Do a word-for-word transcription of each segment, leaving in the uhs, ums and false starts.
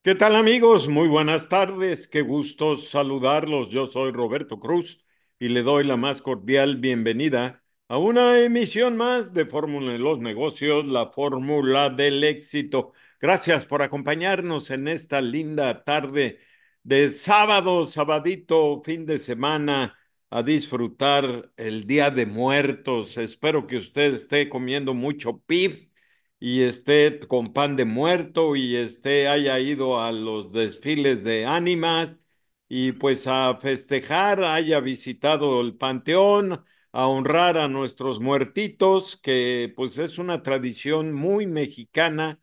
¿Qué tal amigos? Muy buenas tardes, qué gusto saludarlos. Yo soy Roberto Cruz y le doy la más cordial bienvenida a una emisión más de Fórmula en los Negocios, la fórmula del éxito. Gracias por acompañarnos en esta linda tarde de sábado, sabadito, fin de semana, a disfrutar el Día de Muertos. Espero que usted esté comiendo mucho pib y esté con pan de muerto y esté haya ido a los desfiles de ánimas y pues a festejar, haya visitado el panteón, a honrar a nuestros muertitos, que pues es una tradición muy mexicana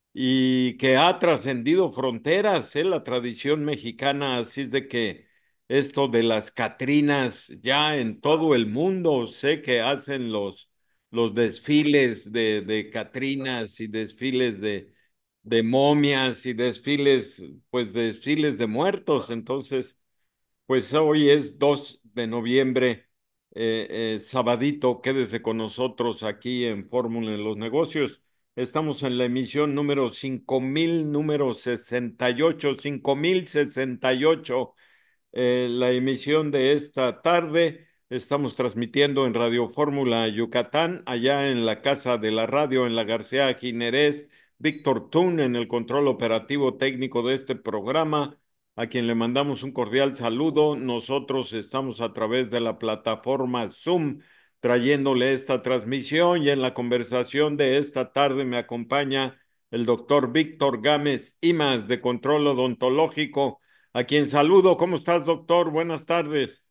y que ha trascendido fronteras, ¿eh? La tradición mexicana, así es de que esto de las Catrinas ya en todo el mundo sé que hacen los, los desfiles de, de Catrinas y desfiles de, de momias y desfiles, pues desfiles de muertos, entonces pues hoy es dos de noviembre, eh, eh, sabadito, quédese con nosotros aquí en Fórmula en los Negocios. Estamos en la emisión número cinco mil, número sesenta y ocho, cinco mil sesenta y ocho eh, la emisión de esta tarde. Estamos transmitiendo en Radio Fórmula Yucatán, allá en la Casa de la Radio, en la García Jiménez, Víctor Tun en el control operativo técnico de este programa, a quien le mandamos un cordial saludo. Nosotros estamos a través de la plataforma Zoom trayéndole esta transmisión y en la conversación de esta tarde me acompaña el doctor Víctor Gámez Imas de Control Odontológico, a quien saludo. ¿Cómo estás, doctor? Buenas tardes.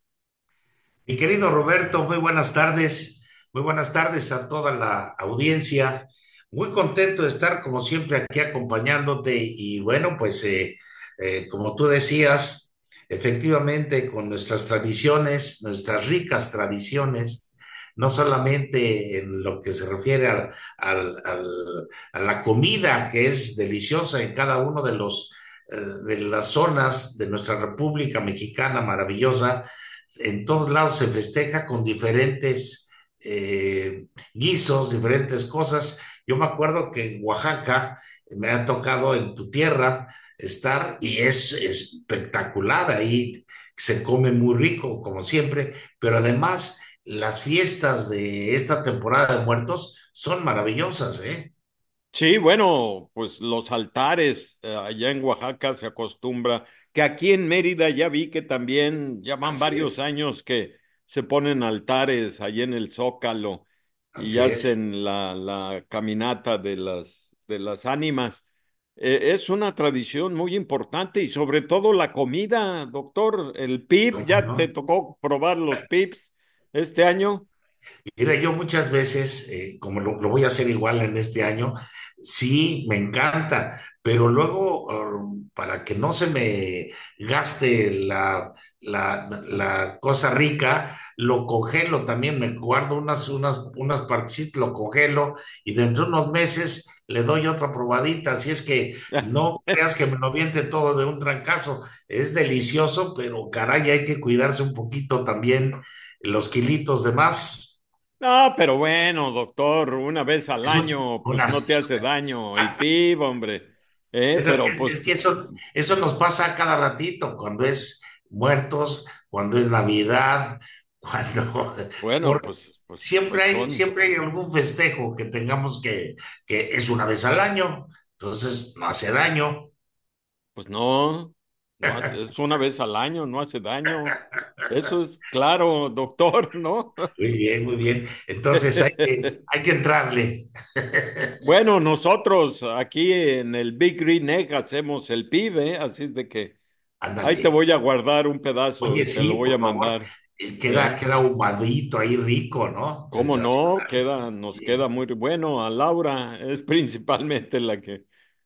Mi querido Roberto, muy buenas tardes. Muy buenas tardes a toda la audiencia. Muy contento de estar como siempre aquí acompañándote y bueno, pues eh, eh, como tú decías, efectivamente con nuestras tradiciones, nuestras ricas tradiciones, no solamente en lo que se refiere al- al- al- a la comida que es deliciosa en cada uno de los eh, de las zonas de nuestra República Mexicana maravillosa. En todos lados se festeja con diferentes eh, guisos, diferentes cosas. Yo me acuerdo que en Oaxaca me ha tocado en tu tierra estar y es, es espectacular. Ahí se come muy rico, como siempre, pero además las fiestas de esta temporada de muertos son maravillosas, ¿eh? Sí, bueno, pues los altares eh, allá en Oaxaca se acostumbra, que aquí en Mérida ya vi que también ya van Así varios es, años que se ponen altares allá en el Zócalo y así es. hacen la, la caminata de las, de las ánimas. Eh, es una tradición muy importante y sobre todo la comida, doctor. El pib, ¿Cómo ¿ya te no? tocó probar los pibs este año? Mira, yo muchas veces, eh, como lo, lo voy a hacer igual en este año, sí, me encanta, pero luego, um, para que no se me gaste la, la, la cosa rica, lo congelo también, me guardo unas, unas, unas partecitas, lo congelo y dentro de unos meses le doy otra probadita, así es que no creas que me lo viente todo de un trancazo, es delicioso, pero caray, hay que cuidarse un poquito también los kilitos de más. No, pero bueno, doctor, una vez al Es un- año, pues una, no te hace daño el pib, hombre. Eh, pero pero es, es pues, que eso, eso nos pasa cada ratito, cuando es muertos, cuando es Navidad, cuando bueno, por, pues, pues, siempre pues hay, son, siempre hay algún festejo que tengamos que, que es una vez al año, entonces no hace daño. pues no, no hace, es una vez al año, no hace daño. Eso es claro, doctor, ¿no? Muy bien, muy bien. Entonces hay que, hay que entrarle. Bueno, nosotros aquí en el Big Green Egg hacemos el pib, ¿eh? Así es de que ahí te Ándale. voy a guardar un pedazo Oye, y te lo sí, voy a por favor. mandar. Eh, Queda, ¿Eh? queda ahumadito ahí rico, ¿no? ¿Cómo no? Sensacional. Queda, nos queda Sí. muy bueno. A Laura es principalmente la que,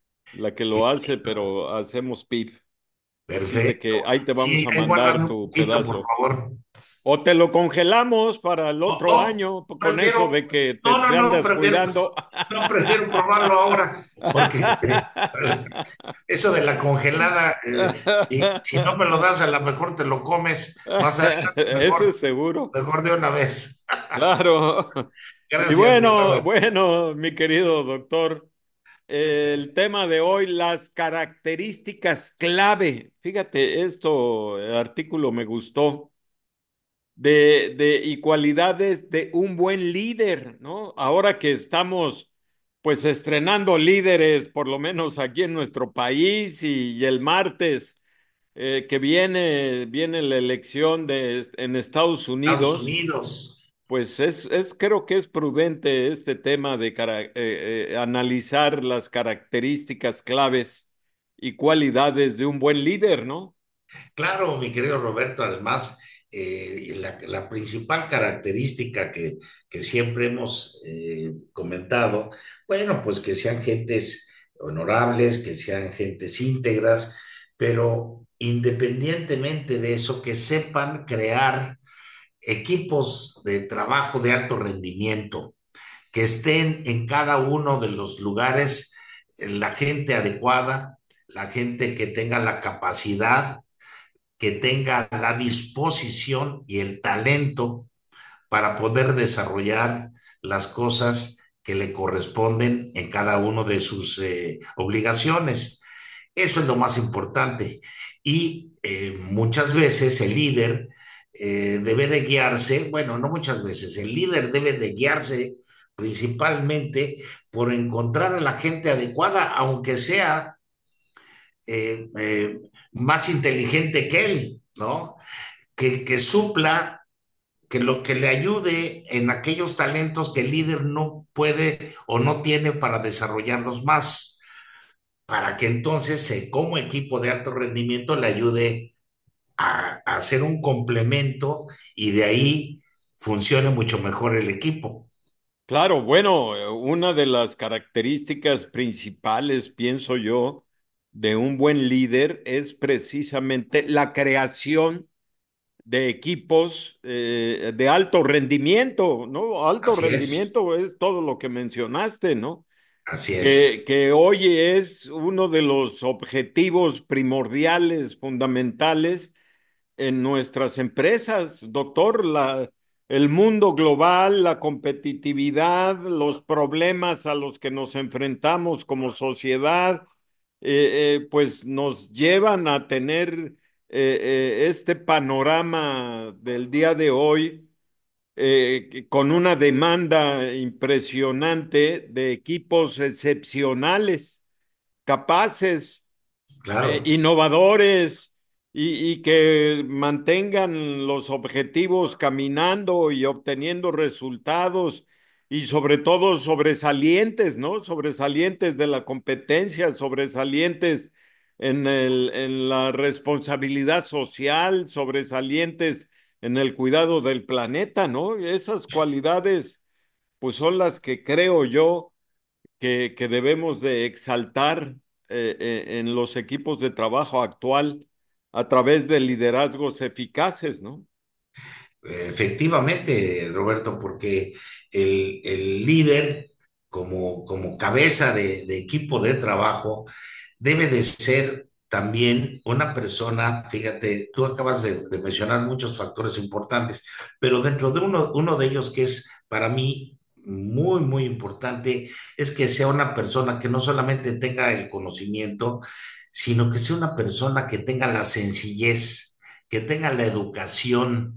la que Qué lo hace, bueno. pero hacemos pip. Así es de Perfecto. que ahí te vamos Sí, a ahí guárdame mandar un tu poquito, por pedazo. favor. O te lo congelamos para el Oh, otro oh, año, con eso prefiero, de que te, no, no, te no, andas prefiero, cuidando. no, prefiero probarlo ahora, porque eso de la congelada, eh, y si no me lo das, a lo mejor te lo comes más adelante, Eso mejor, es seguro. mejor de una vez. Claro. Y Gracias, mi bueno, Robert. bueno, mi querido doctor. El tema de hoy, las características clave. Fíjate, esto, el artículo me gustó, de, de, y cualidades de un buen líder, ¿no? Ahora que estamos, pues, estrenando líderes, por lo menos aquí en nuestro país, y, y el martes eh, que viene, viene la elección de, en Estados Estados Unidos. Unidos. Pues es, es, creo que es prudente este tema de cara- eh, eh, analizar las características claves y cualidades de un buen líder, ¿no? Claro, mi querido Roberto, además, eh, la, la principal característica que, que siempre hemos eh, comentado, bueno, pues que sean gentes honorables, que sean gentes íntegras, pero independientemente de eso, que sepan crear equipos de trabajo de alto rendimiento, que estén en cada uno de los lugares eh, la gente adecuada, la gente que tenga la capacidad, que tenga la disposición y el talento para poder desarrollar las cosas que le corresponden en cada uno de sus eh, obligaciones. Eso es lo más importante. Y eh, muchas veces el líder eh, debe de guiarse, bueno, no muchas veces, el líder debe de guiarse principalmente por encontrar a la gente adecuada, aunque sea eh, eh, más inteligente que él, ¿no? Que, que supla, que lo que le ayude en aquellos talentos que el líder no puede o no tiene para desarrollarlos más, para que entonces eh, como equipo de alto rendimiento le ayude a, a hacer un complemento y de ahí funcione mucho mejor el equipo. Claro, bueno, eh, una de las características principales, pienso yo, de un buen líder es precisamente la creación de equipos eh, de alto rendimiento, ¿no? Alto Así es, rendimiento es todo lo que mencionaste, ¿no? así que, es, que hoy es uno de los objetivos primordiales, fundamentales en nuestras empresas, doctor, la, el mundo global, la competitividad, los problemas a los que nos enfrentamos como sociedad, eh, eh, pues nos llevan a tener eh, eh, este panorama del día de hoy eh, que- con una demanda impresionante de equipos excepcionales, capaces, eh, claro, innovadores y, y que mantengan los objetivos caminando y obteniendo resultados y sobre todo sobresalientes, ¿no? Sobresalientes de la competencia, sobresalientes en el, en la responsabilidad social, sobresalientes en el cuidado del planeta, ¿no? Esas cualidades, pues son las que creo yo que, que debemos de exaltar eh, eh, en los equipos de trabajo actual a través de liderazgos eficaces, ¿no? efectivamente, Roberto, porque el, el líder como, como cabeza de, de equipo de trabajo debe de ser también una persona, fíjate, tú acabas de, de mencionar muchos factores importantes, pero dentro de uno, uno de ellos que es para mí muy, muy importante, es que sea una persona que no solamente tenga el conocimiento, sino que sea una persona que tenga la sencillez, que tenga la educación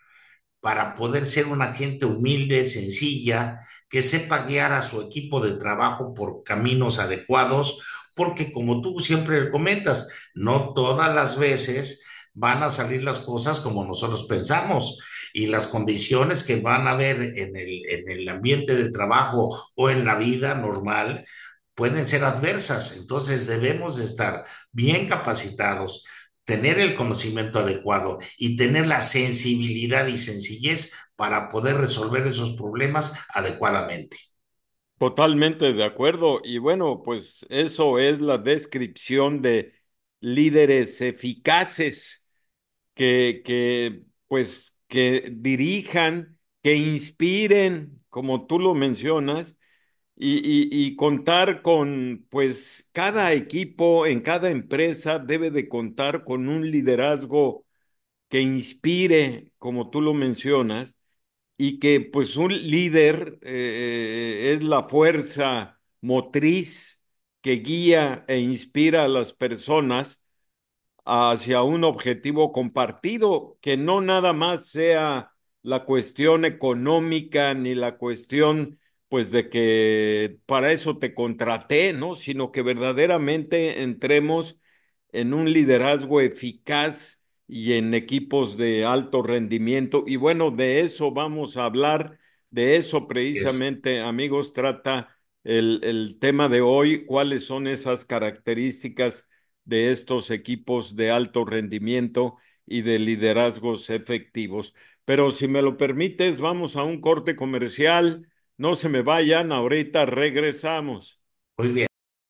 para poder ser una gente humilde, sencilla, que sepa guiar a su equipo de trabajo por caminos adecuados, porque como tú siempre comentas, no todas las veces van a salir las cosas como nosotros pensamos y las condiciones que van a haber en el, en el ambiente de trabajo o en la vida normal pueden ser adversas. Entonces debemos de estar bien capacitados, tener el conocimiento adecuado y tener la sensibilidad y sencillez para poder resolver esos problemas adecuadamente. Totalmente de acuerdo. Y bueno, pues eso es la descripción de líderes eficaces que, que pues, que dirijan, que inspiren, como tú lo mencionas, y, y, y contar con, pues, cada equipo en cada empresa debe de contar con un liderazgo que inspire, como tú lo mencionas, y que, pues, un líder eh, es la fuerza motriz que guía e inspira a las personas hacia un objetivo compartido, que no nada más sea la cuestión económica ni la cuestión, pues, de que para eso te contraté, ¿no? Sino que verdaderamente entremos en un liderazgo eficaz y en equipos de alto rendimiento. Y bueno, de eso vamos a hablar, de eso Es, precisamente, amigos, trata el, el tema de hoy, cuáles son esas características de estos equipos de alto rendimiento y de liderazgos efectivos. Pero si me lo permites, vamos a un corte comercial. No se me vayan, ahorita regresamos. muy bien.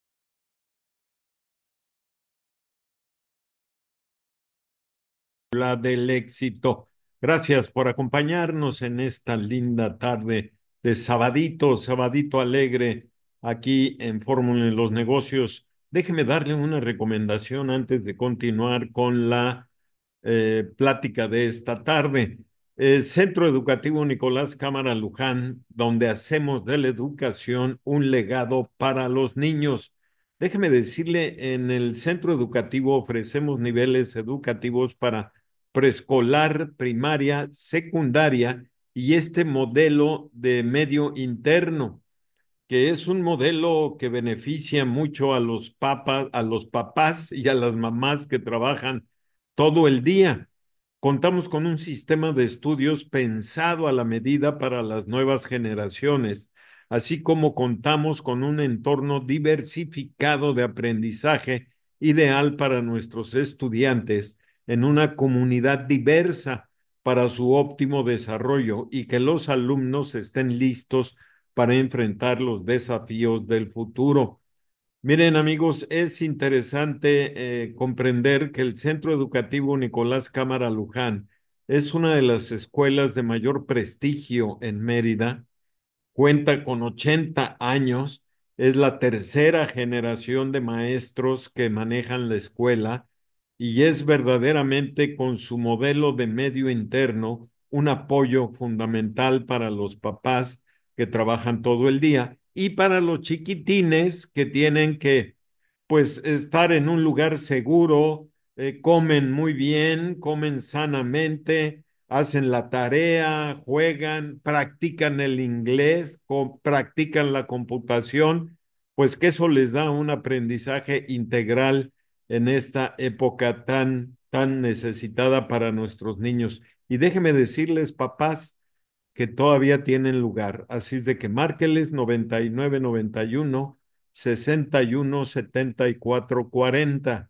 La del éxito. Gracias por acompañarnos en esta linda tarde de sabadito, sabadito alegre, aquí en Fórmula en los Negocios. Déjeme darle una recomendación antes de continuar con la eh, plática de esta tarde. El Centro Educativo Nicolás Cámara Luján, donde hacemos de la educación un legado para los niños. Déjeme decirle, en el centro educativo ofrecemos niveles educativos para preescolar, primaria, secundaria y este modelo de medio interno, que es un modelo que beneficia mucho a los papas, a los papás y a las mamás que trabajan todo el día. Contamos con un sistema de estudios pensado a la medida para las nuevas generaciones, así como contamos con un entorno diversificado de aprendizaje ideal para nuestros estudiantes en una comunidad diversa para su óptimo desarrollo y que los alumnos estén listos para enfrentar los desafíos del futuro. Miren, amigos, es interesante eh, comprender que el Centro Educativo Nicolás Cámara Luján es una de las escuelas de mayor prestigio en Mérida. Cuenta con ochenta años, es la tercera generación de maestros que manejan la escuela y es verdaderamente, con su modelo de medio interno, un apoyo fundamental para los papás que trabajan todo el día y para los chiquitines que tienen que, pues, estar en un lugar seguro. Eh, comen muy bien, comen sanamente, hacen la tarea, juegan, practican el inglés, co- practican la computación, pues que eso les da un aprendizaje integral en esta época tan, tan necesitada para nuestros niños. Y déjeme decirles, papás, que todavía tienen lugar. Así es de que márqueles noventa y nueve noventa y uno sesenta y uno setenta y cuatro cuarenta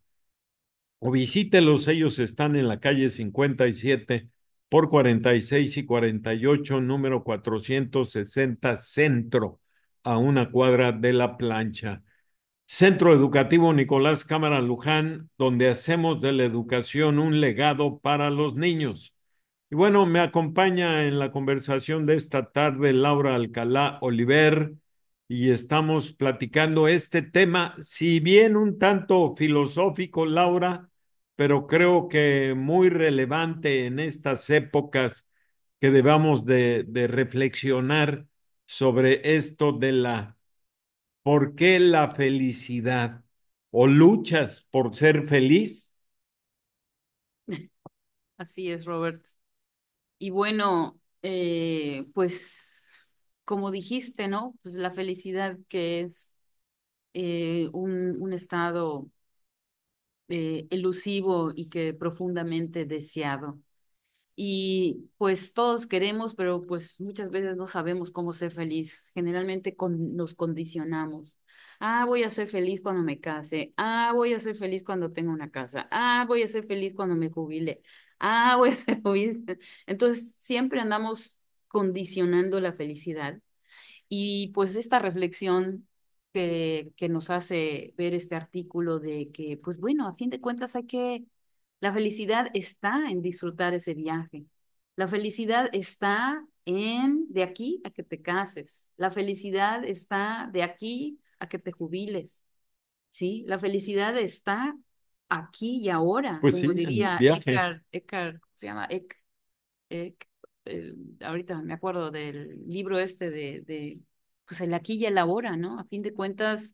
o visítelos. Ellos están en la calle cincuenta y siete por cuarenta y seis y cuarenta y ocho, número cuatrocientos sesenta Centro, a una cuadra de la plancha. Centro Educativo Nicolás Cámara Luján, donde hacemos de la educación un legado para los niños. Y bueno, me acompaña en la conversación de esta tarde Laura Alcalá Oliver y estamos platicando este tema, si bien un tanto filosófico, Laura, pero creo que muy relevante en estas épocas que debamos de, de reflexionar sobre esto de la, ¿por qué la felicidad? ¿O luchas por ser feliz? Así es, Robert. Y bueno, eh, pues como dijiste, ¿no? Pues la felicidad que es eh, un, un estado eh, elusivo y que profundamente deseado. Y pues todos queremos, pero pues muchas veces no sabemos cómo ser feliz. Generalmente con- nos condicionamos. Ah, voy a ser feliz cuando me case. Ah, voy a ser feliz cuando tenga una casa. Ah, voy a ser feliz cuando me jubile. Ah, voy a ser feliz. Entonces siempre andamos condicionando la felicidad. Y pues esta reflexión que, que nos hace ver este artículo de que, pues bueno, a fin de cuentas hay que, la felicidad está en disfrutar ese viaje. La felicidad está en de aquí a que te cases. La felicidad está de aquí a que te jubiles. ¿Sí? La felicidad está aquí y ahora, Pues como sí, en el diría viaje. Eckhart, Eckhart, ¿cómo se llama? Eck, Eck, eh, ahorita me acuerdo del libro este de, de, pues el aquí y el ahora, ¿no? A fin de cuentas,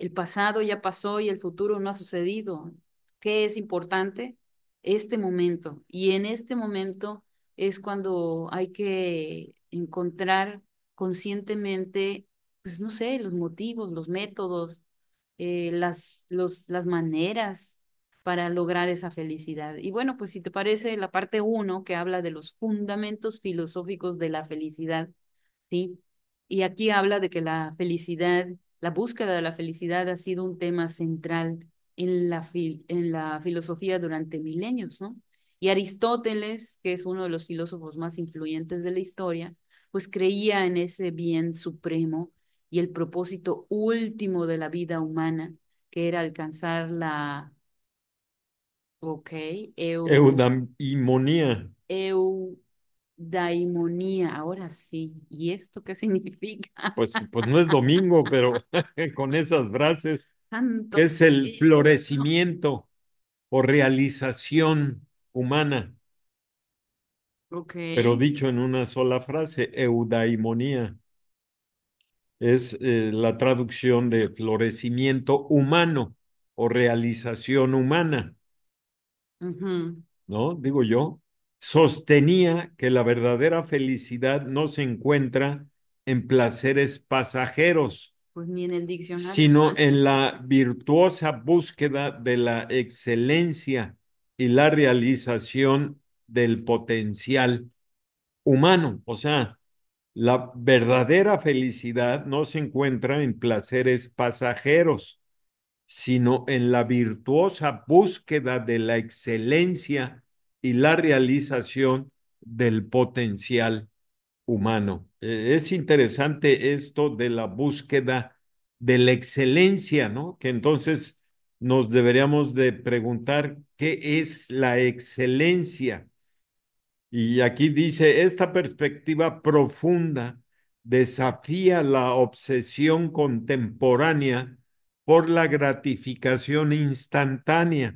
el pasado ya pasó y el futuro no ha sucedido. ¿Qué es importante? Este momento. Y en este momento es cuando hay que encontrar conscientemente, pues no sé, los motivos, los métodos, eh, las, los, las maneras para lograr esa felicidad. Y bueno, pues si te parece, la parte uno que habla de los fundamentos filosóficos de la felicidad, ¿sí? Y aquí habla de que la felicidad, la búsqueda de la felicidad ha sido un tema central en la, fil- en la filosofía durante milenios, ¿no? Y Aristóteles, que es uno de los filósofos más influyentes de la historia, pues creía en ese bien supremo y el propósito último de la vida humana, que era alcanzar la, ok, eu, Eudaimonía. eudaimonía, ahora sí. ¿Y esto qué significa? Pues, pues no es domingo, pero con esas frases, que Santo es el cielo. florecimiento o realización humana, Ok. pero dicho en una sola frase, eudaimonía, es eh, la traducción de florecimiento humano o realización humana, Ujú. ¿no? Digo yo, sostenía que la verdadera felicidad no se encuentra en placeres pasajeros, Pues ni en el diccionario sino sale. en la virtuosa búsqueda de la excelencia y la realización del potencial humano. O sea, la verdadera felicidad no se encuentra en placeres pasajeros, sino en la virtuosa búsqueda de la excelencia y la realización del potencial humano. Eh, es interesante esto de la búsqueda de la excelencia, ¿no? Que entonces nos deberíamos de preguntar qué es la excelencia. Y aquí dice, esta perspectiva profunda desafía la obsesión contemporánea por la gratificación instantánea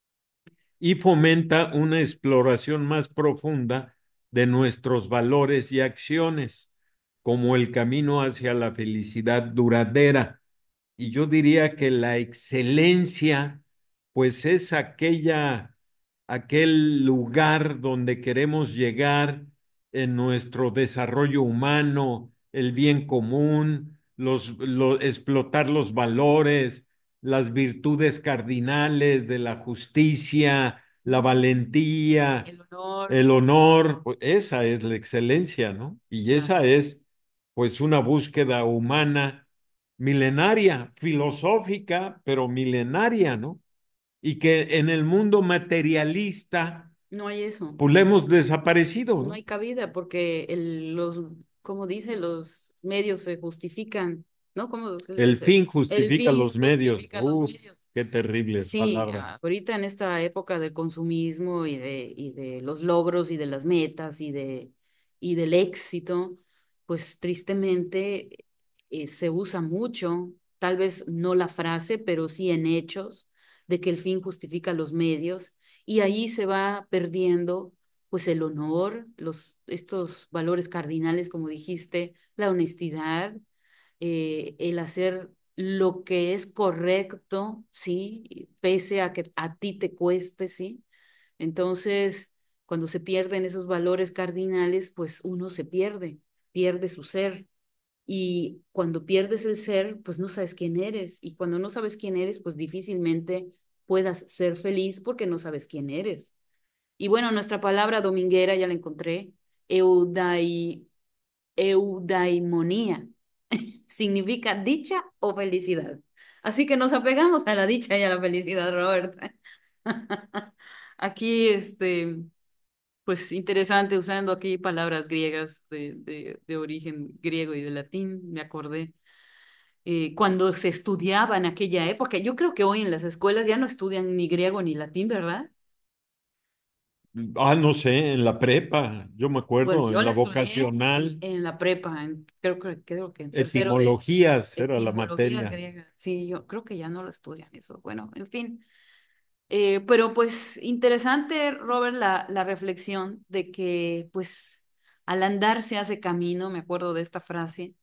y fomenta una exploración más profunda de nuestros valores y acciones como el camino hacia la felicidad duradera. Y yo diría que la excelencia, pues es aquella, aquel lugar donde queremos llegar en nuestro desarrollo humano, el bien común, los, lo- explotar los valores, las virtudes cardinales de la justicia, la valentía, El honor. el honor, pues esa es la excelencia, ¿no? Y Claro. esa es, pues, una búsqueda humana milenaria, filosófica, pero milenaria, ¿no? Y que en el mundo materialista, No hay eso. pues, le hemos desaparecido, No ¿no? hay cabida porque el, los, como dice, los medios se justifican, ¿no? Como se le El dice, fin el justifica fin los medios. justifica los Uf, medios. qué terrible Sí, palabra. ah, ahorita en esta época del consumismo y de, y de los logros y de las metas y de, y del éxito, pues tristemente eh, se usa mucho, tal vez no la frase, pero sí en hechos, de que el fin justifica los medios, y ahí se va perdiendo pues el honor, los, estos valores cardinales, como dijiste, la honestidad, eh, el hacer lo que es correcto, ¿sí? Pese a que a ti te cueste, ¿sí? Entonces, cuando se pierden esos valores cardinales, pues uno se pierde, pierde su ser. Y cuando pierdes el ser, pues no sabes quién eres. Y cuando no sabes quién eres, pues difícilmente puedas ser feliz porque no sabes quién eres. Y bueno, nuestra palabra dominguera ya la encontré, eudai, eudaimonía significa dicha o felicidad. Así que nos apegamos a la dicha y a la felicidad, Robert. Aquí, este, pues interesante, usando aquí palabras griegas de, de, de origen griego y de latín, me acordé. Eh, cuando se estudiaba en aquella época, yo creo que hoy en las escuelas ya no estudian ni griego ni latín, ¿verdad? Ah, no sé, en la prepa, yo me Bueno, acuerdo, yo en la la estudié en, vocacional, en la prepa, en- creo, que creo que en tercero de etimologías era la etimologías materia. griegas. Sí, yo creo que ya no lo estudian eso. Bueno, en fin. Eh, pero pues interesante, Robert, la, la reflexión de que pues al andar se hace camino, me acuerdo de esta frase,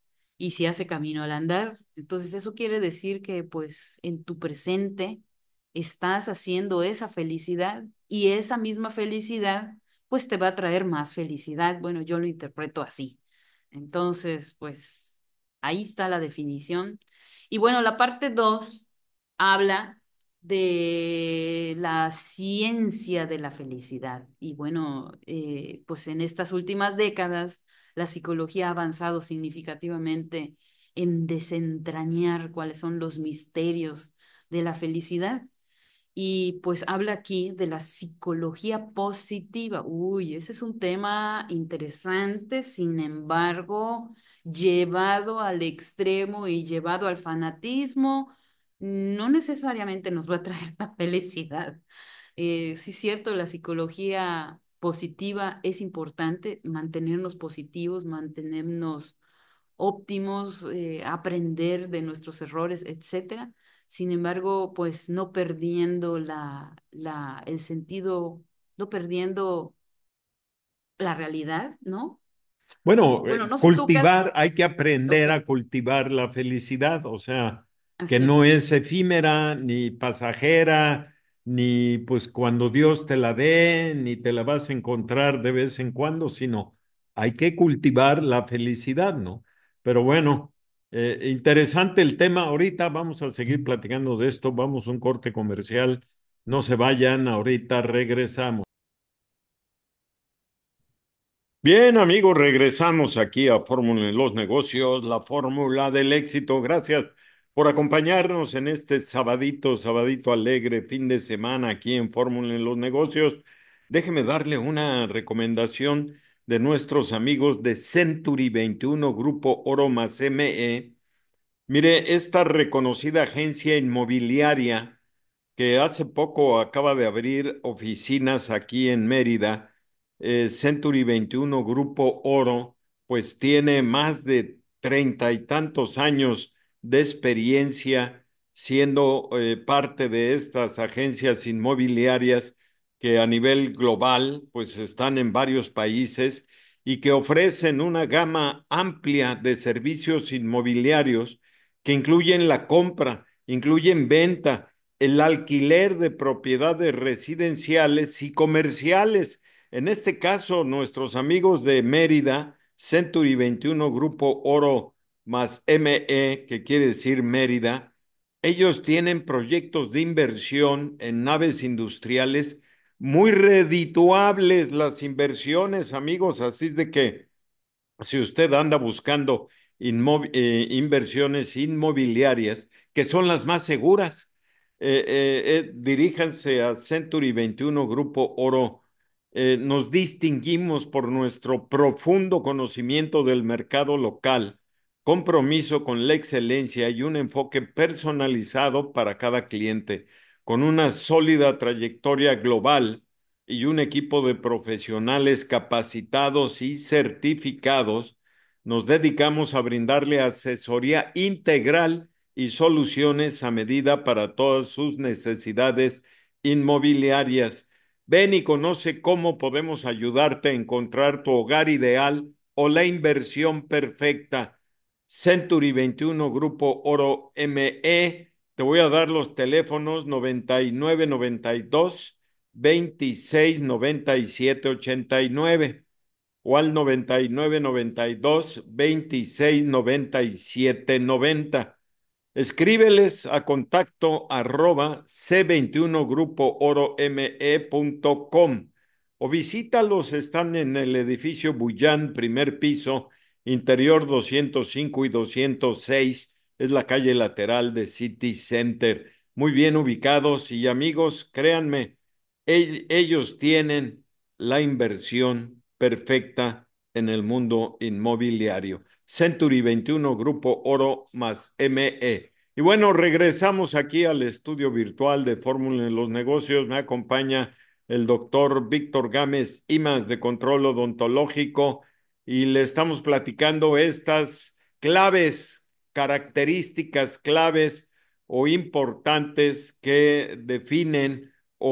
y se hace camino al andar. Entonces, eso quiere decir que pues en tu presente estás haciendo esa felicidad y esa misma felicidad pues te va a traer más felicidad. Bueno, yo lo interpreto así. Entonces, pues ahí está la definición. Y bueno, la parte dos habla de la ciencia de la felicidad. Y bueno, eh, pues en estas últimas décadas la psicología ha avanzado significativamente en desentrañar cuáles son los misterios de la felicidad. Y pues habla aquí de la psicología positiva. Uy, ese es un tema interesante, sin embargo, llevado al extremo y llevado al fanatismo, no necesariamente nos va a traer la felicidad. Eh, sí es cierto, la psicología positiva es importante, mantenernos positivos, mantenernos óptimos, eh, aprender de nuestros errores, etcétera. Sin embargo, pues no perdiendo la, la, el sentido, no perdiendo la realidad, ¿no? Bueno, Bueno, eh, no sé tú qué cultivar, has... hay que Ok, aprender a cultivar la felicidad, o sea, que así no es. es efímera ni pasajera, ni pues cuando Dios te la dé, ni te la vas a encontrar de vez en cuando, sino hay que cultivar la felicidad, ¿no? Pero bueno, eh, interesante el tema. Ahorita vamos a seguir platicando de esto, vamos a un corte comercial, no se vayan, ahorita regresamos. Bien, amigos, regresamos aquí a Fórmula en los Negocios, la fórmula del éxito. Gracias por acompañarnos en este sabadito, sabadito alegre, fin de semana aquí en Fórmula en los Negocios. Déjeme darle una recomendación de nuestros amigos de Century veintiuno Grupo Oro más M E. Mire, esta reconocida agencia inmobiliaria que hace poco acaba de abrir oficinas aquí en Mérida, eh, Century veintiuno Grupo Oro, pues tiene más de treinta y tantos años de experiencia siendo eh, parte de estas agencias inmobiliarias que a nivel global pues están en varios países y que ofrecen una gama amplia de servicios inmobiliarios que incluyen la compra, incluyen venta, el alquiler de propiedades residenciales y comerciales. En este caso, nuestros amigos de Mérida, Century veintiuno Grupo Oro más M E, que quiere decir Mérida, ellos tienen proyectos de inversión en naves industriales muy redituables las inversiones, amigos, así es de que si usted anda buscando inmo- eh, inversiones inmobiliarias, que son las más seguras, eh, eh, eh, diríjanse a Century veintiuno Grupo Oro. Eh, nos distinguimos por nuestro profundo conocimiento del mercado local, compromiso con la excelencia y un enfoque personalizado para cada cliente, con una sólida trayectoria global y un equipo de profesionales capacitados y certificados. Nos dedicamos a brindarle asesoría integral y soluciones a medida para todas sus necesidades inmobiliarias. Ven y conoce cómo podemos ayudarte a encontrar tu hogar ideal o la inversión perfecta. Century veintiuno Grupo Oro M E. Te voy a dar los teléfonos noventa y nueve noventa y dos veintiséis noventa y siete ochenta y nueve o al noventa y nueve noventa y dos veintiséis noventa y siete noventa. Escríbeles a contacto arroba c veintiuno grupo oro m e punto com o visítalos, están en el edificio Bullán, primer piso, interior doscientos cinco y doscientos seis, es la calle lateral de City Center. Muy bien ubicados y amigos, créanme, ell- ellos tienen la inversión perfecta en el mundo inmobiliario. Century veintiuno Grupo Oro más M E. Y bueno, regresamos aquí al estudio virtual de Fórmula en los Negocios. Me acompaña el doctor Víctor Gámez Imas de Control Odontológico y le estamos platicando estas claves, características claves o importantes que definen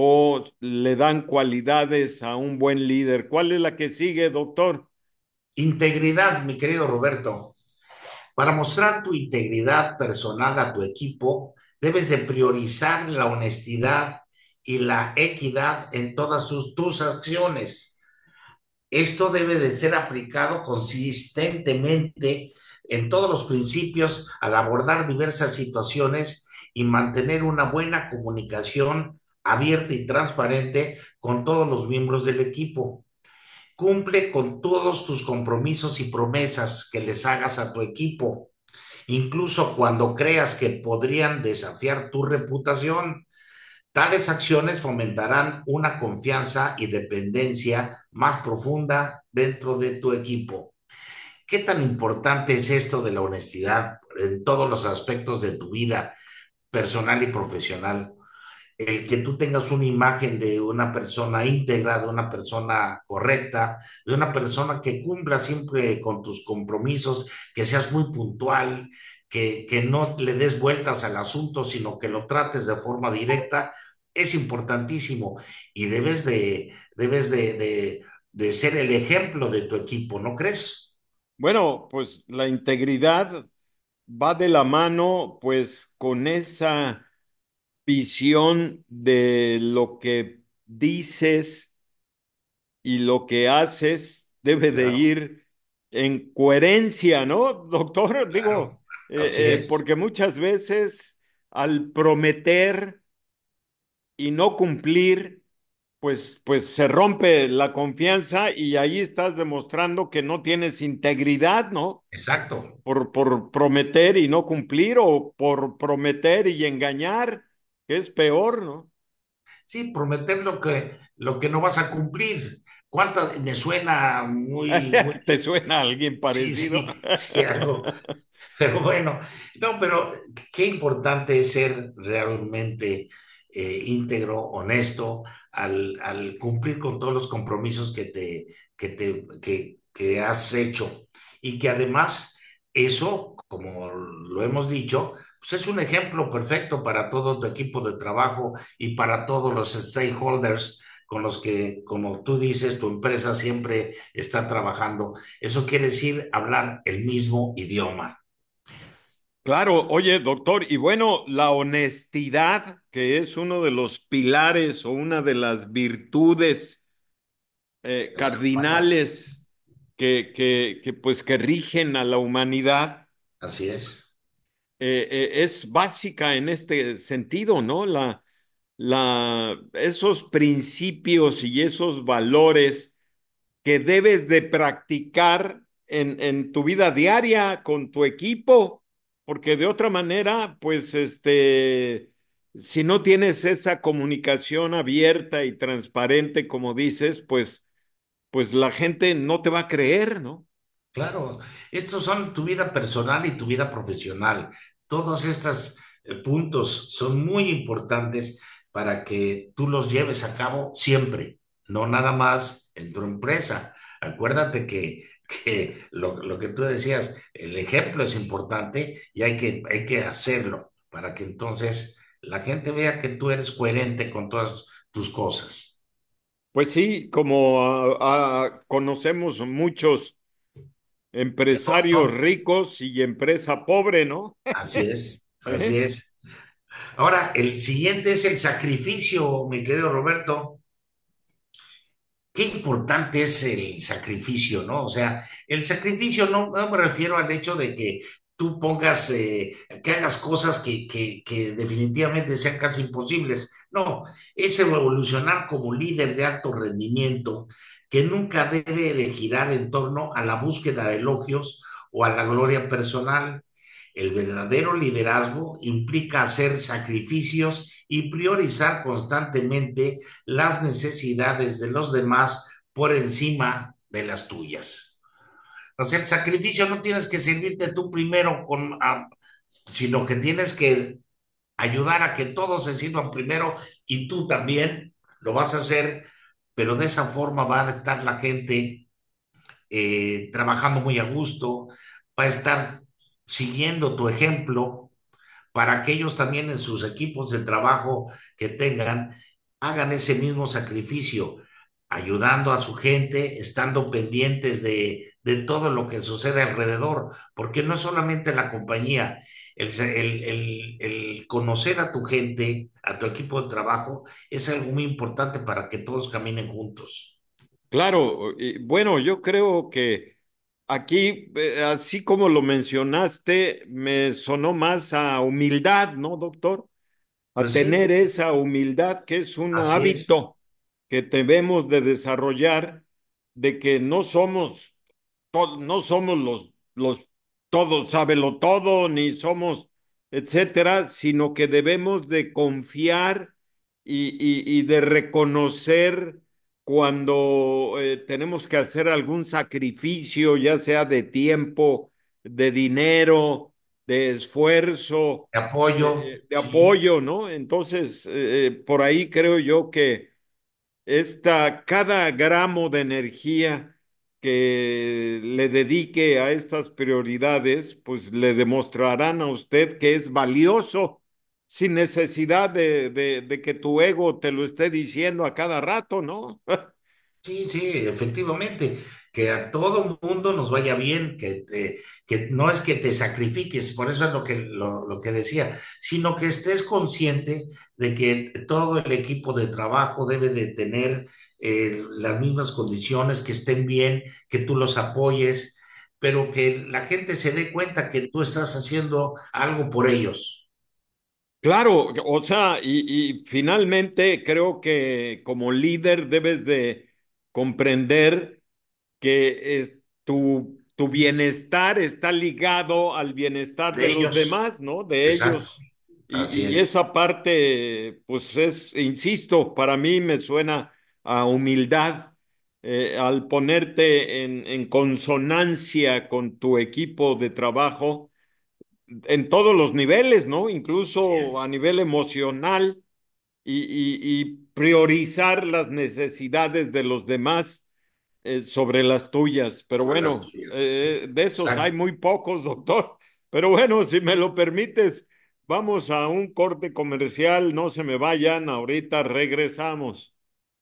o le dan cualidades a un buen líder. ¿Cuál es la que sigue, doctor? Integridad, mi querido Roberto. Para mostrar tu integridad personal a tu equipo, debes de priorizar la honestidad y la equidad en todas tus, tus acciones. Esto debe de ser aplicado consistentemente en todos los principios al abordar diversas situaciones y mantener una buena comunicación abierta y transparente con todos los miembros del equipo. Cumple con todos tus compromisos y promesas que les hagas a tu equipo, incluso cuando creas que podrían desafiar tu reputación. Tales acciones fomentarán una confianza y dependencia más profunda dentro de tu equipo. ¿Qué tan importante es esto de la honestidad en todos los aspectos de tu vida personal y profesional? El que tú tengas una imagen de una persona íntegra, de una persona correcta, de una persona que cumpla siempre con tus compromisos, que seas muy puntual, que, que no le des vueltas al asunto, sino que lo trates de forma directa, es importantísimo y debes de, debes de, de, de ser el ejemplo de tu equipo, ¿no crees? Bueno, pues la integridad va de la mano, pues, con esa visión de lo que dices y lo que haces debe de Claro, ir en coherencia, ¿no, doctor? claro, Digo, así eh, eh, es. porque muchas veces al prometer y no cumplir, pues, pues se rompe la confianza y ahí estás demostrando que no tienes integridad, ¿no? Exacto. Por, por prometer y no cumplir o por prometer y engañar, que es peor, ¿no? Sí, prometer lo que, lo que no vas a cumplir. ¿Cuántas? Me suena muy, muy, ¿Te suena a alguien sí, parecido? sí, sí, algo. Pero bueno, no, pero qué importante es ser realmente eh, íntegro, honesto, al, al cumplir con todos los compromisos que te, que te, que, que has hecho. Y que además, eso, como lo hemos dicho, pues es un ejemplo perfecto para todo tu equipo de trabajo y para todos los stakeholders con los que, como tú dices, tu empresa siempre está trabajando. Eso quiere decir hablar el mismo idioma. Claro, oye, doctor, y bueno, la honestidad, que es uno de los pilares o una de las virtudes eh, Del ser humano. cardinales que, que, que, pues que rigen a la humanidad, Así es, eh, eh, es básica en este sentido, ¿no? La, la, esos principios y esos valores que debes de practicar en, en tu vida diaria con tu equipo, porque de otra manera, pues, este, si no tienes esa comunicación abierta y transparente, como dices, pues, pues la gente no te va a creer, ¿no? claro. Estos son tu vida personal y tu vida profesional. Todos estos eh, puntos son muy importantes para que tú los lleves a cabo siempre, no nada más en tu empresa. Acuérdate que, que lo, lo que tú decías, el ejemplo es importante y hay que, hay que hacerlo para que entonces la gente vea que tú eres coherente con todas tus cosas. Pues sí, como ah, ah, conocemos muchos Que no empresarios son. ricos y empresa pobre, ¿no? Así es, así ¿Eh? es. Ahora, el siguiente es el sacrificio, mi querido Roberto. Qué importante es el sacrificio, ¿no? O sea, el sacrificio no, no me refiero al hecho de que tú pongas, eh, que hagas cosas que, que, que definitivamente sean casi imposibles. No, es evolucionar como líder de alto rendimiento que nunca debe de girar en torno a la búsqueda de elogios o a la gloria personal. El verdadero liderazgo implica hacer sacrificios y priorizar constantemente las necesidades de los demás por encima de las tuyas. O sea, el sacrificio no tienes que servirte tú primero, con, a, sino que tienes que ayudar a que todos se sirvan primero y tú también lo vas a hacer, pero de esa forma va a estar la gente eh, trabajando muy a gusto, va a estar siguiendo tu ejemplo para que ellos también en sus equipos de trabajo que tengan hagan ese mismo sacrificio. ayudando a su gente, estando pendientes de, de todo lo que sucede alrededor, porque no es solamente la compañía, el, el, el, el conocer a tu gente, a tu equipo de trabajo, es algo muy importante para que todos caminen juntos. Claro, y bueno, yo creo que aquí, eh, así como lo mencionaste, me sonó más a humildad, ¿no, doctor? A Pues sí, tener esa humildad que es un así es. hábito que debemos de desarrollar, de que no somos to- no somos los, los todos sábelo todo, ni somos, etcétera, sino que debemos de confiar y, y- y de reconocer cuando eh, tenemos que hacer algún sacrificio, ya sea de tiempo, de dinero, de esfuerzo, De apoyo, eh, de sí. apoyo, ¿no? Entonces, eh, eh, por ahí creo yo que esta, cada gramo de energía que le dedique a estas prioridades, pues le demostrarán a usted que es valioso, sin necesidad de, de, de que tu ego te lo esté diciendo a cada rato, ¿no? Sí, sí, efectivamente, que a todo mundo nos vaya bien, que, te- que no es que te sacrifiques, por eso es lo que, lo, lo que decía, sino que estés consciente de que todo el equipo de trabajo debe de tener eh, las mismas condiciones, que estén bien, que tú los apoyes, pero que la gente se dé cuenta que tú estás haciendo algo por ellos. Claro, o sea, y, y finalmente creo que como líder debes de comprender que es- tu, tu bienestar está ligado al bienestar De de los ellos, demás, ¿no? De exacto, ellos. así Y, y es. esa parte, pues es, insisto, para mí me suena a humildad, eh, al ponerte en, en consonancia con tu equipo de trabajo en todos los niveles, ¿no? Así Incluso a es. nivel emocional y, y y priorizar las necesidades de los demás eh, sobre las tuyas, pero Sobre las bueno, tuyas, sí. eh, de esos hay Exacto. muy pocos, doctor. Pero bueno, si me lo permites, vamos a un corte comercial, no se me vayan, ahorita regresamos.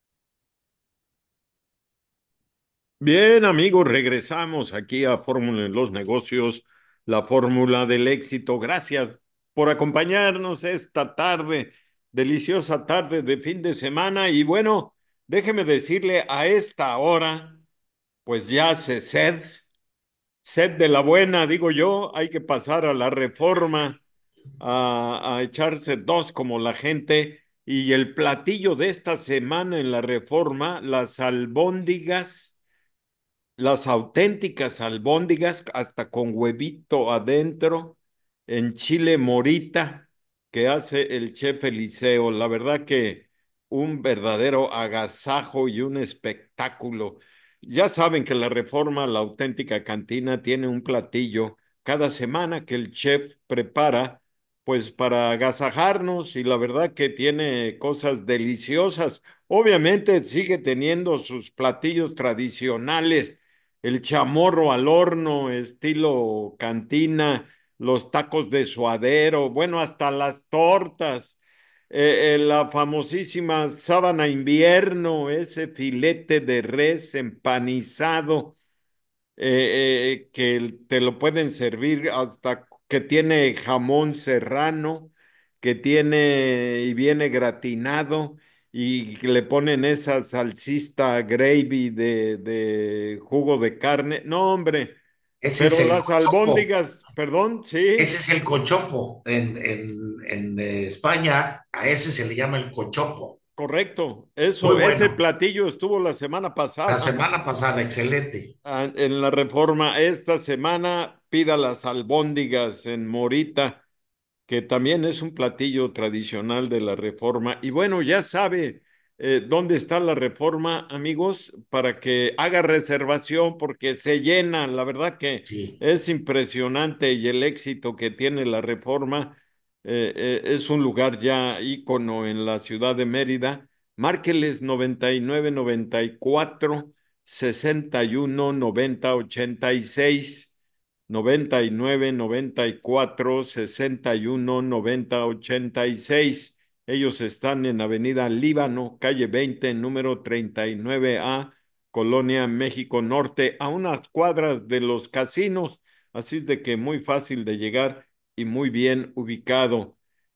Bien, amigos, regresamos aquí a Fórmula en los Negocios, la fórmula del éxito. Gracias por acompañarnos esta tarde, deliciosa tarde de fin de semana. Y bueno, déjeme decirle a esta hora, pues ya se sed. Sed de la buena, digo yo, hay que pasar a la reforma, a, a echarse dos como la gente. Y el platillo de esta semana en la reforma, las albóndigas, las auténticas albóndigas, hasta con huevito adentro, en chile morita, que hace el chef Eliseo. La verdad que un verdadero agasajo y un espectáculo. Ya saben que la Reforma, la auténtica cantina, tiene un platillo cada semana que el chef prepara, pues para agasajarnos y la verdad que tiene cosas deliciosas. Obviamente sigue teniendo sus platillos tradicionales, el chamorro al horno, estilo cantina, los tacos de suadero, bueno, hasta las tortas, eh, eh, la famosísima sábana invierno, ese filete de res empanizado eh, eh, que te lo pueden servir hasta que tiene jamón serrano, que tiene y viene gratinado y que le ponen esa salsista gravy de, de jugo de carne. No, hombre, Ese es pero el las cochopo. albóndigas, perdón, Ese sí, es el cochopo. En, en, en eh, España a ese se le llama el cochopo. correcto. Muy Eso, ese bueno. platillo estuvo la semana La pasada. semana pasada, excelente. Ah, en la reforma esta semana pida las albóndigas en Morita, que también es un platillo tradicional de la Reforma. Y bueno, ya sabe eh, dónde está la Reforma, amigos, para que haga reservación porque se llena. La verdad que Sí. es impresionante y el éxito que tiene la Reforma eh, eh, es un lugar ya ícono en la ciudad de Mérida. Márqueles noventa y nueve noventa y cuatro sesenta y uno noventa ochenta y seis noventa y nueve, noventa y cuatro, sesenta y uno, noventa, ochenta y seis. Ellos están en Avenida Líbano, calle veinte, número treinta y nueve A, Colonia México Norte, a unas cuadras de los casinos, así es de que muy fácil de llegar y muy bien ubicado.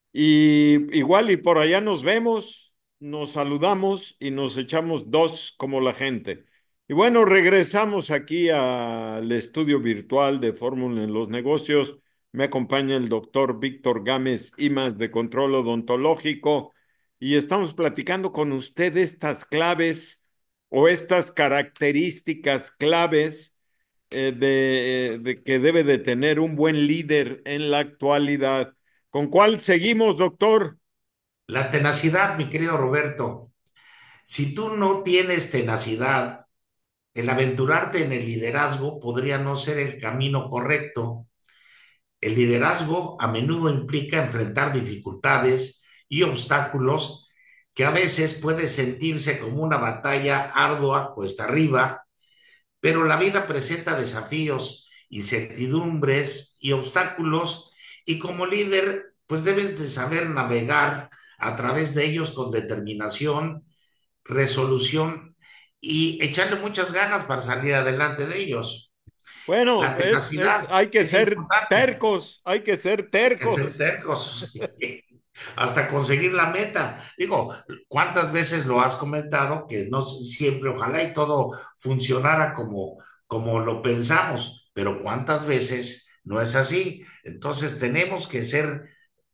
Y igual y por allá nos vemos, nos saludamos y nos echamos dos como la gente. Y bueno, regresamos aquí al estudio virtual de Fórmula en los Negocios. Me acompaña el doctor Víctor Gámez Imas de Control Odontológico y estamos platicando con usted estas claves o estas características claves eh, de, de que debe de tener un buen líder en la actualidad. ¿Con cuál seguimos, doctor? La tenacidad, mi querido Roberto. Si tú no tienes tenacidad, el aventurarte en el liderazgo podría no ser el camino correcto. El liderazgo a menudo implica enfrentar dificultades y obstáculos que a veces puede sentirse como una batalla ardua cuesta arriba, pero la vida presenta desafíos, incertidumbres y obstáculos y como líder pues debes de saber navegar a través de ellos con determinación, resolución y echarle muchas ganas para salir adelante de ellos. Bueno, La es, es, tenacidad hay que es ser importante, tercos, hay que ser hay que ser tercos. tercos hasta conseguir la meta. Digo, ¿cuántas veces lo has comentado que no siempre, ojalá y todo funcionara como, como lo pensamos, pero cuántas veces no es así? Entonces tenemos que ser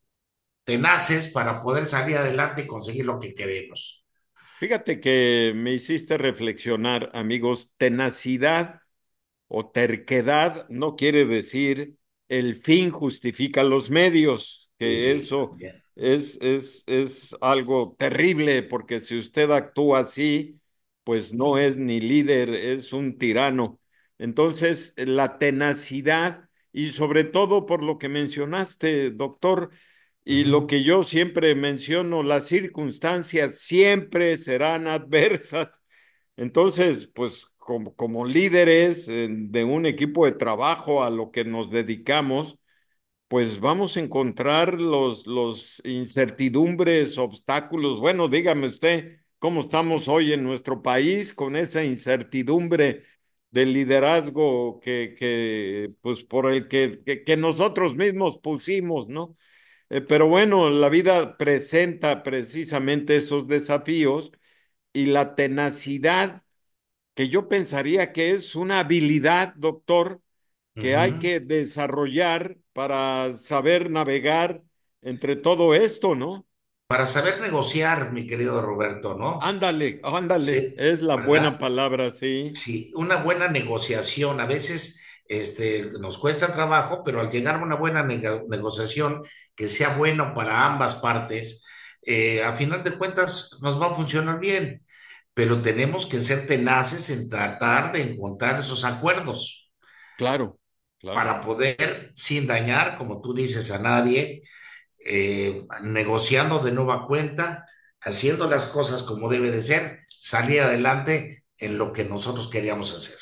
tenaces para poder salir adelante y conseguir lo que queremos. Fíjate que me hiciste reflexionar, amigos, tenacidad o terquedad no quiere decir el fin justifica los medios, Sí, que sí, eso también. es, es, es algo terrible, porque si usted actúa así, pues no es ni líder, es un tirano. Entonces, la tenacidad y sobre todo por lo que mencionaste, doctor, y lo Ujú. que yo siempre menciono, las circunstancias siempre serán adversas. Entonces, pues como, como líderes eh, de un equipo de trabajo a lo que nos dedicamos, pues vamos a encontrar los, los incertidumbres, obstáculos. Bueno, dígame usted cómo estamos hoy en nuestro país con esa incertidumbre del liderazgo que, que pues por el que, que, que nosotros mismos pusimos, ¿no? Eh, pero bueno, la vida presenta precisamente esos desafíos y la tenacidad que yo pensaría que es una habilidad, doctor, que hay Ujú. que desarrollar para saber navegar entre todo esto, ¿no? Para saber negociar, mi querido Roberto, ¿no? Ándale, ándale, Sí, es la buena ¿verdad? palabra, sí, Sí, una buena negociación. A veces este, nos cuesta trabajo, pero al llegar a una buena nega- negociación que sea bueno para ambas partes, eh, a final de cuentas nos va a funcionar bien. Pero tenemos que ser tenaces en tratar de encontrar esos acuerdos claro, claro. para poder, sin dañar, como tú dices, a nadie, eh, negociando de nueva cuenta, haciendo las cosas como debe de ser, salir adelante en lo que nosotros queríamos hacer.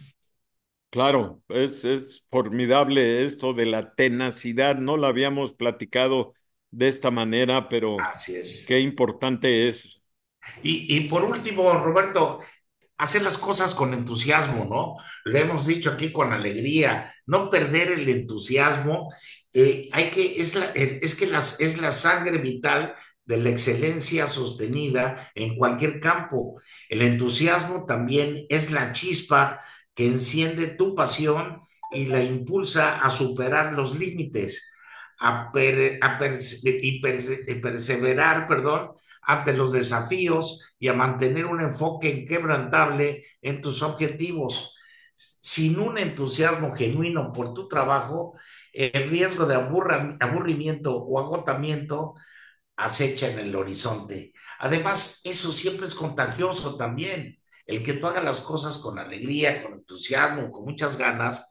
Claro, es, es formidable esto de la tenacidad. No la habíamos platicado de esta manera, pero Así qué es. importante es. Y, y por último, Roberto, hacer las cosas con entusiasmo, ¿no? Lo hemos dicho aquí con alegría, no perder el entusiasmo. Eh, hay que, es, la, eh, es que las, es la sangre vital de la excelencia sostenida en cualquier campo. El entusiasmo también es la chispa que enciende tu pasión y la impulsa a superar los límites, a, per, a perse, y, perse, y perseverar, perdón, ante los desafíos y a mantener un enfoque inquebrantable en tus objetivos. Sin un entusiasmo genuino por tu trabajo, el riesgo de aburra, aburrimiento o agotamiento acecha en el horizonte. Además, eso siempre es contagioso también. El que tú hagas las cosas con alegría, con entusiasmo, con muchas ganas,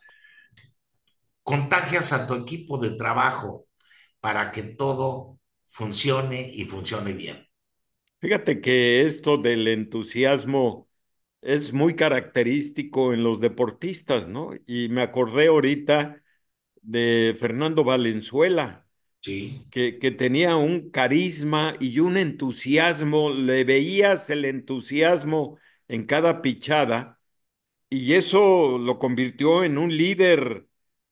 contagias a tu equipo de trabajo para que todo funcione y funcione bien. Fíjate que esto del entusiasmo es muy característico en los deportistas, ¿no? Y me acordé ahorita de Fernando Valenzuela. Sí, que, que tenía un carisma y un entusiasmo, le veías el entusiasmo en cada pichada y eso lo convirtió en un líder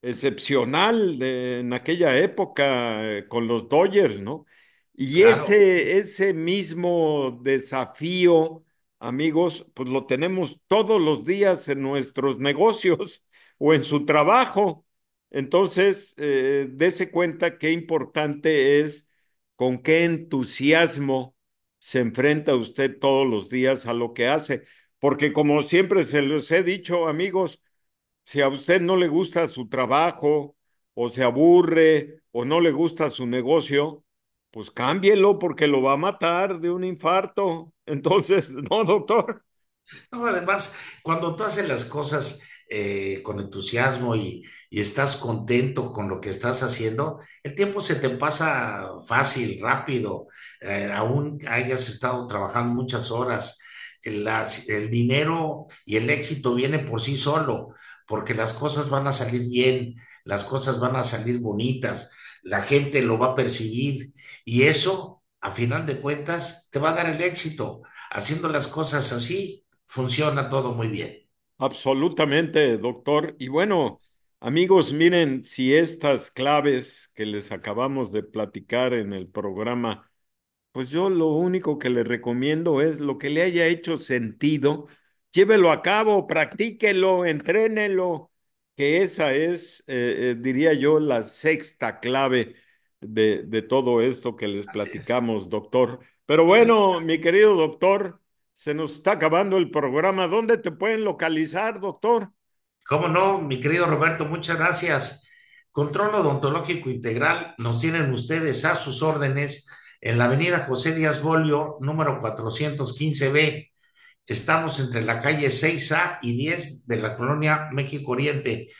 excepcional de- en aquella época eh, con los Dodgers, ¿no? Y claro. ese, ese mismo desafío, amigos, pues lo tenemos todos los días en nuestros negocios o en su trabajo. Entonces, eh, dese cuenta qué importante es con qué entusiasmo se enfrenta usted todos los días a lo que hace. Porque como siempre se los he dicho, amigos, si a usted no le gusta su trabajo o se aburre o no le gusta su negocio, pues cámbielo porque lo va a matar de un infarto. Entonces, no, doctor. No, además, cuando tú haces las cosas eh, con entusiasmo y, y estás contento con lo que estás haciendo, el tiempo se te pasa fácil, rápido, eh, aún hayas estado trabajando muchas horas. El, las- el dinero y el éxito viene por sí solo, porque las cosas van a salir bien, las cosas van a salir bonitas, la gente lo va a percibir y eso, a final de cuentas, te va a dar el éxito. Haciendo las cosas así funciona todo muy bien. Absolutamente, doctor. Y bueno, amigos, miren, si estas claves que les acabamos de platicar en el programa, pues yo lo único que le recomiendo es lo que le haya hecho sentido, llévelo a cabo, practíquelo, entrénelo, que esa es, eh, eh, diría yo, la sexta clave de, de todo esto que les Así es. platicamos, doctor. Pero Ahí bueno, está. mi querido doctor, se nos está acabando el programa. ¿Dónde te pueden localizar, doctor? ¿Cómo no, mi querido Roberto? Muchas gracias. Control Odontológico Integral nos tienen ustedes a sus órdenes en la avenida José Díaz Bolio, número cuatrocientos quince B. Estamos entre la calle seis A y diez de la colonia México Oriente.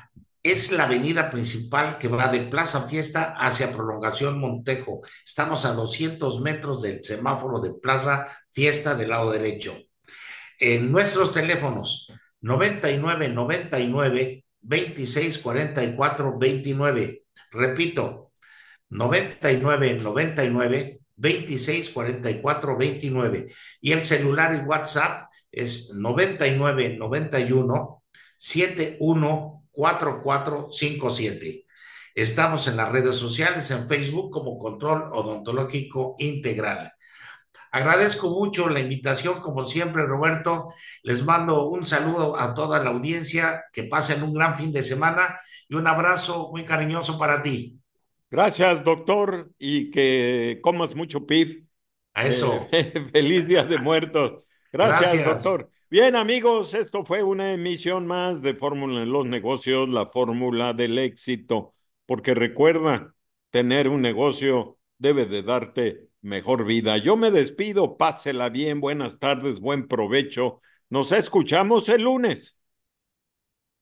Es la avenida principal que va de Plaza Fiesta hacia Prolongación Montejo. Estamos a doscientos metros del semáforo de Plaza Fiesta del lado derecho. En nuestros teléfonos noventa y nueve noventa y nueve veintiséis cuarenta y cuatro veintinueve. Repito, noventa y nueve noventa y nueve veintiséis cuarenta y cuatro veintinueve. Y el celular y WhatsApp es noventa y nueve noventa y uno setenta y uno cuarenta y cuatro cincuenta y siete. Estamos en las redes sociales, en Facebook como Control Odontológico Integral. Agradezco mucho la invitación, como siempre, Roberto. Les mando un saludo a toda la audiencia, que pasen un gran fin de semana y un abrazo muy cariñoso para ti. Gracias, doctor, y que comas mucho pif. A Eh, eso. feliz Día de Muertos. Gracias, Gracias. doctor. Bien, amigos, esto fue una emisión más de Fórmula en los Negocios, la fórmula del éxito, porque recuerda, tener un negocio debe de darte mejor vida. Yo me despido, pásela bien, buenas tardes, buen provecho. Nos escuchamos el lunes.